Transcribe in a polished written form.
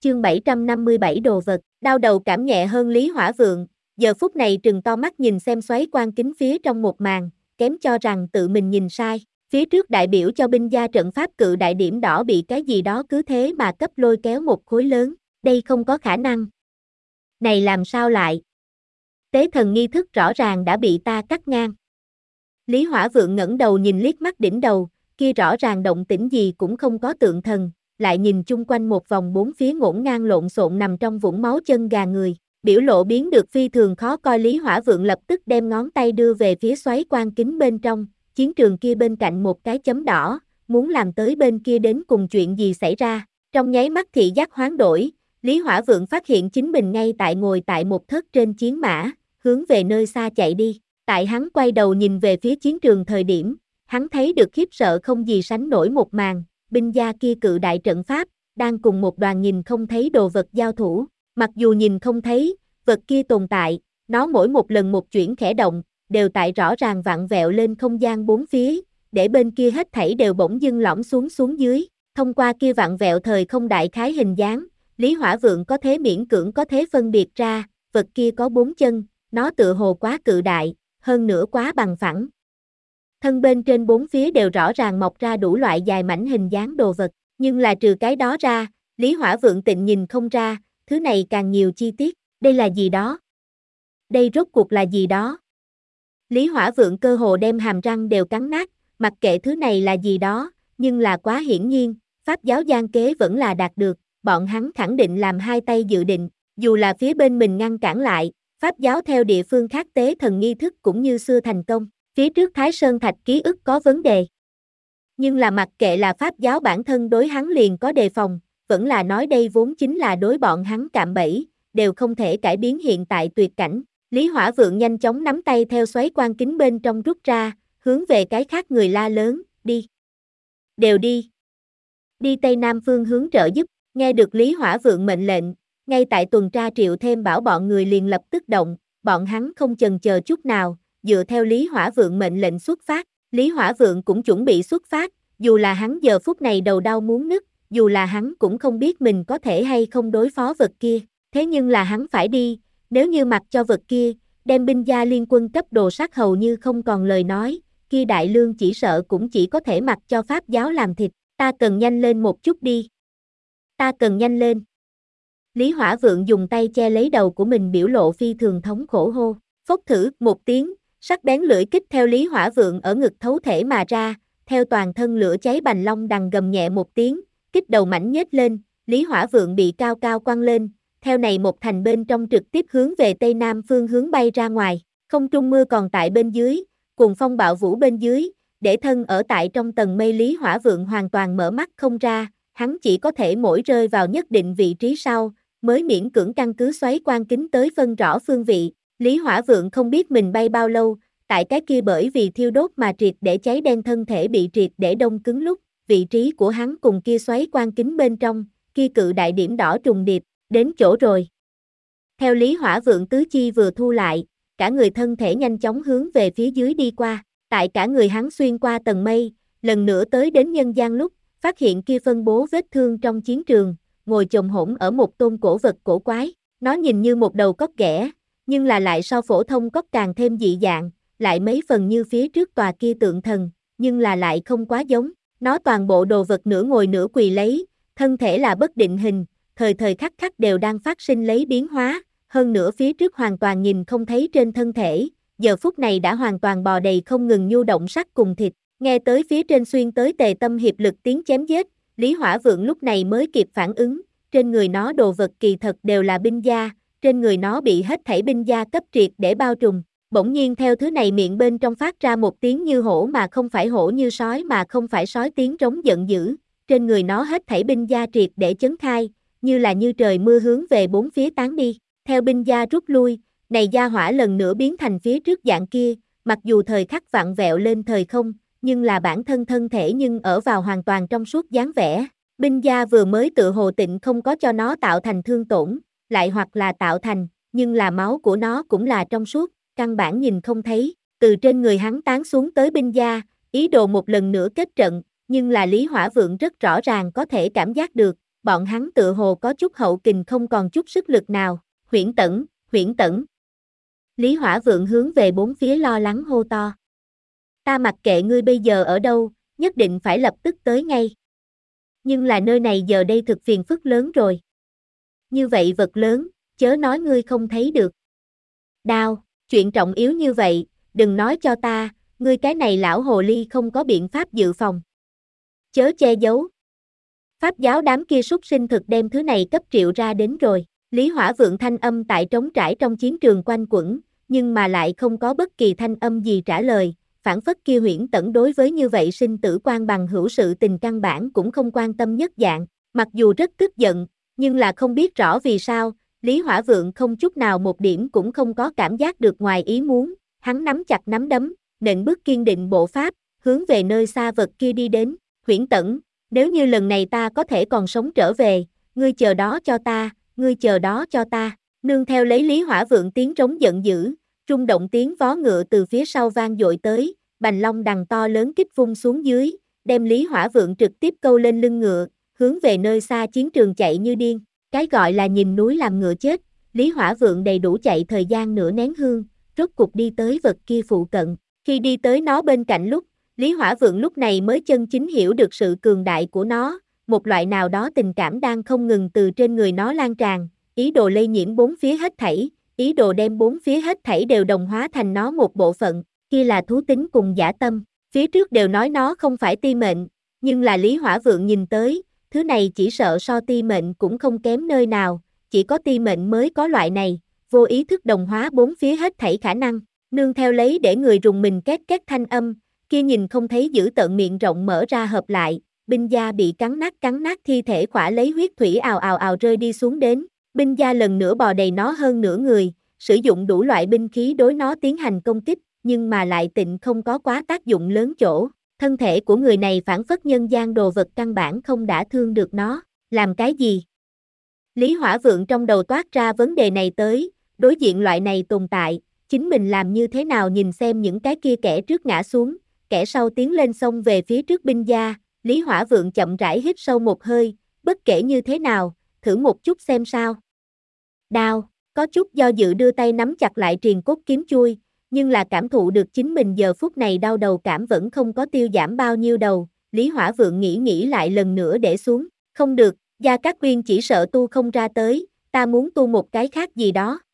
chương 757 đồ vật, đau đầu cảm nhẹ hơn Lý Hỏa Vượng, giờ phút này trừng to mắt nhìn xem xoáy quan kính phía trong một màn, kém cho rằng tự mình nhìn sai, phía trước đại biểu cho binh gia trận pháp cự đại điểm đỏ bị cái gì đó cứ thế mà cấp lôi kéo một khối lớn, đây không có khả năng. Này làm sao lại? Tế thần nghi thức rõ ràng đã bị ta cắt ngang. Lý Hỏa Vượng ngẩng đầu nhìn liếc mắt đỉnh đầu, kia rõ ràng động tĩnh gì cũng không có tượng thần, lại nhìn chung quanh một vòng bốn phía ngổn ngang lộn xộn nằm trong vũng máu chân gà người, biểu lộ biến được phi thường khó coi. Lý Hỏa Vượng lập tức đem ngón tay đưa về phía xoáy quan kính bên trong, chiến trường kia bên cạnh một cái chấm đỏ, muốn làm tới bên kia đến cùng chuyện gì xảy ra, trong nháy mắt thị giác hoán đổi, Lý Hỏa Vượng phát hiện chính mình ngay tại ngồi tại một thớt trên chiến mã, hướng về nơi xa chạy đi, tại hắn quay đầu nhìn về phía chiến trường thời điểm, hắn thấy được khiếp sợ không gì sánh nổi một màn, binh gia kia cự đại trận pháp, đang cùng một đoàn nhìn không thấy đồ vật giao thủ, mặc dù nhìn không thấy, vật kia tồn tại, nó mỗi một lần một chuyển khẽ động, đều tại rõ ràng vặn vẹo lên không gian bốn phía, để bên kia hết thảy đều bỗng dưng lõm xuống dưới, thông qua kia vặn vẹo thời không đại khái hình dáng, Lý Hỏa Vượng có thể miễn cưỡng có thể phân biệt ra, vật kia có bốn chân, nó tựa hồ quá cự đại, hơn nữa quá bằng phẳng. Thân bên trên bốn phía đều rõ ràng mọc ra đủ loại dài mảnh hình dáng đồ vật, nhưng là trừ cái đó ra, Lý Hỏa Vượng tịnh nhìn không ra, thứ này càng nhiều chi tiết, đây là gì đó? Đây rốt cuộc là gì đó? Lý Hỏa Vượng cơ hồ đem hàm răng đều cắn nát, mặc kệ thứ này là gì đó, nhưng là quá hiển nhiên, pháp giáo gian kế vẫn là đạt được, bọn hắn khẳng định làm hai tay dự định, dù là phía bên mình ngăn cản lại, pháp giáo theo địa phương khác tế thần nghi thức cũng như xưa thành công, phía trước Thái Sơn Thạch ký ức có vấn đề. Nhưng là mặc kệ là pháp giáo bản thân đối hắn liền có đề phòng, vẫn là nói đây vốn chính là đối bọn hắn cạm bẫy, đều không thể cải biến hiện tại tuyệt cảnh. Lý Hỏa Vượng nhanh chóng nắm tay theo xoáy quan kính bên trong rút ra, hướng về cái khác người la lớn, đi. Đều đi. Đi Tây Nam phương hướng trợ giúp, nghe được Lý Hỏa Vượng mệnh lệnh, ngay tại tuần tra Triệu Thêm Bảo bọn người liền lập tức động, bọn hắn không chần chờ chút nào, dựa theo Lý Hỏa Vượng mệnh lệnh xuất phát, Lý Hỏa Vượng cũng chuẩn bị xuất phát, dù là hắn giờ phút này đầu đau muốn nứt, dù là hắn cũng không biết mình có thể hay không đối phó vật kia, thế nhưng là hắn phải đi, nếu như mặc cho vật kia, đem binh gia liên quân cấp đồ sát hầu như không còn lời nói, kia đại lương chỉ sợ cũng chỉ có thể mặc cho pháp giáo làm thịt, ta cần nhanh lên một chút đi. Ta cần nhanh lên. Lý Hỏa Vượng dùng tay che lấy đầu của mình biểu lộ phi thường thống khổ hô, phốc thử một tiếng, sắc bén lưỡi kích theo Lý Hỏa Vượng ở ngực thấu thể mà ra, theo toàn thân lửa cháy bành long đằng gầm nhẹ một tiếng, kích đầu mảnh nhếch lên, Lý Hỏa Vượng bị cao cao quăng lên, theo này một thành bên trong trực tiếp hướng về Tây Nam phương hướng bay ra ngoài, không trung mưa còn tại bên dưới, cùng phong bạo vũ bên dưới, để thân ở tại trong tầng mây Lý Hỏa Vượng hoàn toàn mở mắt không ra, hắn chỉ có thể mỗi rơi vào nhất định vị trí sau, mới miễn cưỡng căn cứ xoáy quan kính tới phân rõ phương vị. Lý Hỏa Vượng không biết mình bay bao lâu, tại cái kia bởi vì thiêu đốt mà triệt để cháy đen thân thể bị triệt để đông cứng lúc, vị trí của hắn cùng kia xoáy quan kính bên trong, kia cự đại điểm đỏ trùng điệp, đến chỗ rồi. Theo Lý Hỏa Vượng tứ chi vừa thu lại, cả người thân thể nhanh chóng hướng về phía dưới đi qua, tại cả người hắn xuyên qua tầng mây, lần nữa tới đến nhân gian lúc, phát hiện kia phân bố vết thương trong chiến trường, ngồi chồm hổm ở một tôn cổ vật cổ quái, nó nhìn như một đầu cóc ghẻ, nhưng là lại so phổ thông cóc càng thêm dị dạng, lại mấy phần như phía trước tòa kia tượng thần, nhưng là lại không quá giống, nó toàn bộ đồ vật nửa ngồi nửa quỳ lấy, thân thể là bất định hình, thời thời khắc khắc đều đang phát sinh lấy biến hóa, hơn nữa phía trước hoàn toàn nhìn không thấy trên thân thể, giờ phút này đã hoàn toàn bò đầy không ngừng nhu động sắt cùng thịt, nghe tới phía trên xuyên tới tề tâm hiệp lực tiếng chém giết, Lý Hỏa Vượng lúc này mới kịp phản ứng, trên người nó đồ vật kỳ thật đều là binh gia, trên người nó bị hết thảy binh gia cấp triệt để bao trùm, bỗng nhiên theo thứ này miệng bên trong phát ra một tiếng như hổ mà không phải hổ, như sói mà không phải sói tiếng trống giận dữ, trên người nó hết thảy binh gia triệt để chấn khai, như là như trời mưa hướng về bốn phía tán đi, theo binh gia rút lui, này gia hỏa lần nữa biến thành phía trước dạng kia, mặc dù thời khắc vặn vẹo lên thời không, nhưng là bản thân thân thể nhưng ở vào hoàn toàn trong suốt dáng vẻ. Binh gia vừa mới tự hồ tịnh không có cho nó tạo thành thương tổn, lại hoặc là tạo thành, nhưng là máu của nó cũng là trong suốt, căn bản nhìn không thấy, từ trên người hắn tán xuống tới binh gia, ý đồ một lần nữa kết trận, nhưng là Lý Hỏa Vượng rất rõ ràng có thể cảm giác được, bọn hắn tựa hồ có chút hậu kình không còn chút sức lực nào, Huyễn Tẩn, Huyễn Tẩn. Lý Hỏa Vượng hướng về bốn phía lo lắng hô to. Ta mặc kệ ngươi bây giờ ở đâu, nhất định phải lập tức tới ngay. Nhưng là nơi này giờ đây thực phiền phức lớn rồi. Như vậy vật lớn, chớ nói ngươi không thấy được. Đao, chuyện trọng yếu như vậy, đừng nói cho ta, ngươi cái này lão hồ ly không có biện pháp dự phòng. Chớ che giấu. Pháp giáo đám kia súc sinh thực đem thứ này cấp triệu ra đến rồi. Lý Hỏa Vượng thanh âm tại trống trải trong chiến trường quanh quẩn, nhưng mà lại không có bất kỳ thanh âm gì trả lời, phản phất kia Huyễn Tẩn đối với như vậy sinh tử quan bằng hữu sự tình căn bản cũng không quan tâm nhất dạng, mặc dù rất tức giận, nhưng là không biết rõ vì sao, Lý Hỏa Vượng không chút nào một điểm cũng không có cảm giác được ngoài ý muốn, hắn nắm chặt nắm đấm, nện bước kiên định bộ pháp, hướng về nơi xa vật kia đi đến, Huyễn Tẩn, nếu như lần này ta có thể còn sống trở về, ngươi chờ đó cho ta, ngươi chờ đó cho ta, nương theo lấy Lý Hỏa Vượng tiếng trống giận dữ, rung động tiếng vó ngựa từ phía sau vang dội tới, bành long đằng to lớn kích vung xuống dưới, đem Lý Hỏa Vượng trực tiếp câu lên lưng ngựa, hướng về nơi xa chiến trường chạy như điên, cái gọi là nhìn núi làm ngựa chết, Lý Hỏa Vượng đầy đủ chạy thời gian nửa nén hương, rốt cục đi tới vật kia phụ cận, khi đi tới nó bên cạnh lúc, Lý Hỏa Vượng lúc này mới chân chính hiểu được sự cường đại của nó, một loại nào đó tình cảm đang không ngừng từ trên người nó lan tràn, ý đồ lây nhiễm bốn phía hết thảy, ý đồ đem bốn phía hết thảy đều đồng hóa thành nó một bộ phận, kia là thú tính cùng dã tâm, phía trước đều nói nó không phải ti mệnh, nhưng là Lý Hỏa Vượng nhìn tới, thứ này chỉ sợ so ti mệnh cũng không kém nơi nào, chỉ có ti mệnh mới có loại này, vô ý thức đồng hóa bốn phía hết thảy khả năng, nương theo lấy để người rùng mình két két thanh âm, kia nhìn không thấy giữ tợn miệng rộng mở ra hợp lại, binh gia bị cắn nát thi thể khỏa lấy huyết thủy ào ào ào rơi đi xuống đến, binh gia lần nữa bò đầy nó hơn nửa người, sử dụng đủ loại binh khí đối nó tiến hành công kích, nhưng mà lại tịnh không có quá tác dụng lớn chỗ, thân thể của người này phản phất nhân gian đồ vật căn bản không đã thương được nó, làm cái gì? Lý Hỏa Vượng trong đầu toát ra vấn đề này tới, đối diện loại này tồn tại, chính mình làm như thế nào nhìn xem những cái kia kẻ trước ngã xuống, kẻ sau tiến lên xông về phía trước binh gia, Lý Hỏa Vượng chậm rãi hít sâu một hơi, bất kể như thế nào, thử một chút xem sao. Đao, có chút do dự đưa tay nắm chặt lại triền cốt kiếm chui, nhưng là cảm thụ được chính mình giờ phút này đau đầu cảm vẫn không có tiêu giảm bao nhiêu đầu, Lý Hỏa Vượng nghĩ lại lần nữa để xuống, không được, Gia Cát Uyên chỉ sợ tu không ra tới, ta muốn tu một cái khác gì đó.